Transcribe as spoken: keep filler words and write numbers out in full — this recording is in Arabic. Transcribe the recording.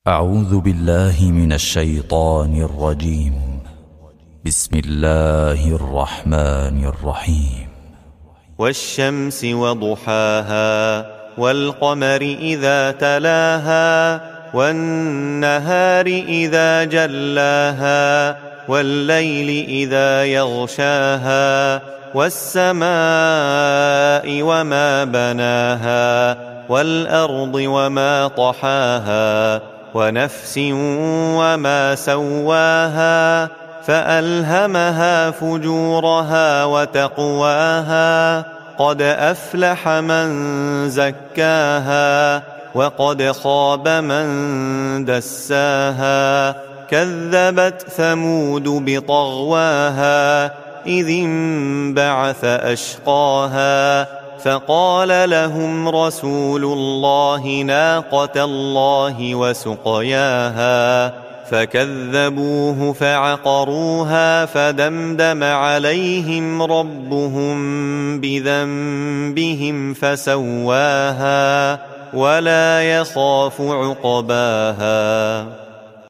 أعوذ بالله من الشيطان الرجيم. بسم الله الرحمن الرحيم. والشمس وضحاها والقمر إذا تلاها والنهار إذا جلاها والليل إذا يغشاها والسماء وما بناها والأرض وما طحاها ونفس وما سواها فألهمها فجورها وتقواها قد أفلح من زكاها وقد خاب من دساها كذبت ثمود بطغواها إذ انبعث أشقاها فقال لهم رسول الله ناقة الله وسقياها فكذبوه فعقروها فدمدم عليهم ربهم بذنبهم فسواها ولا يخاف عقباها.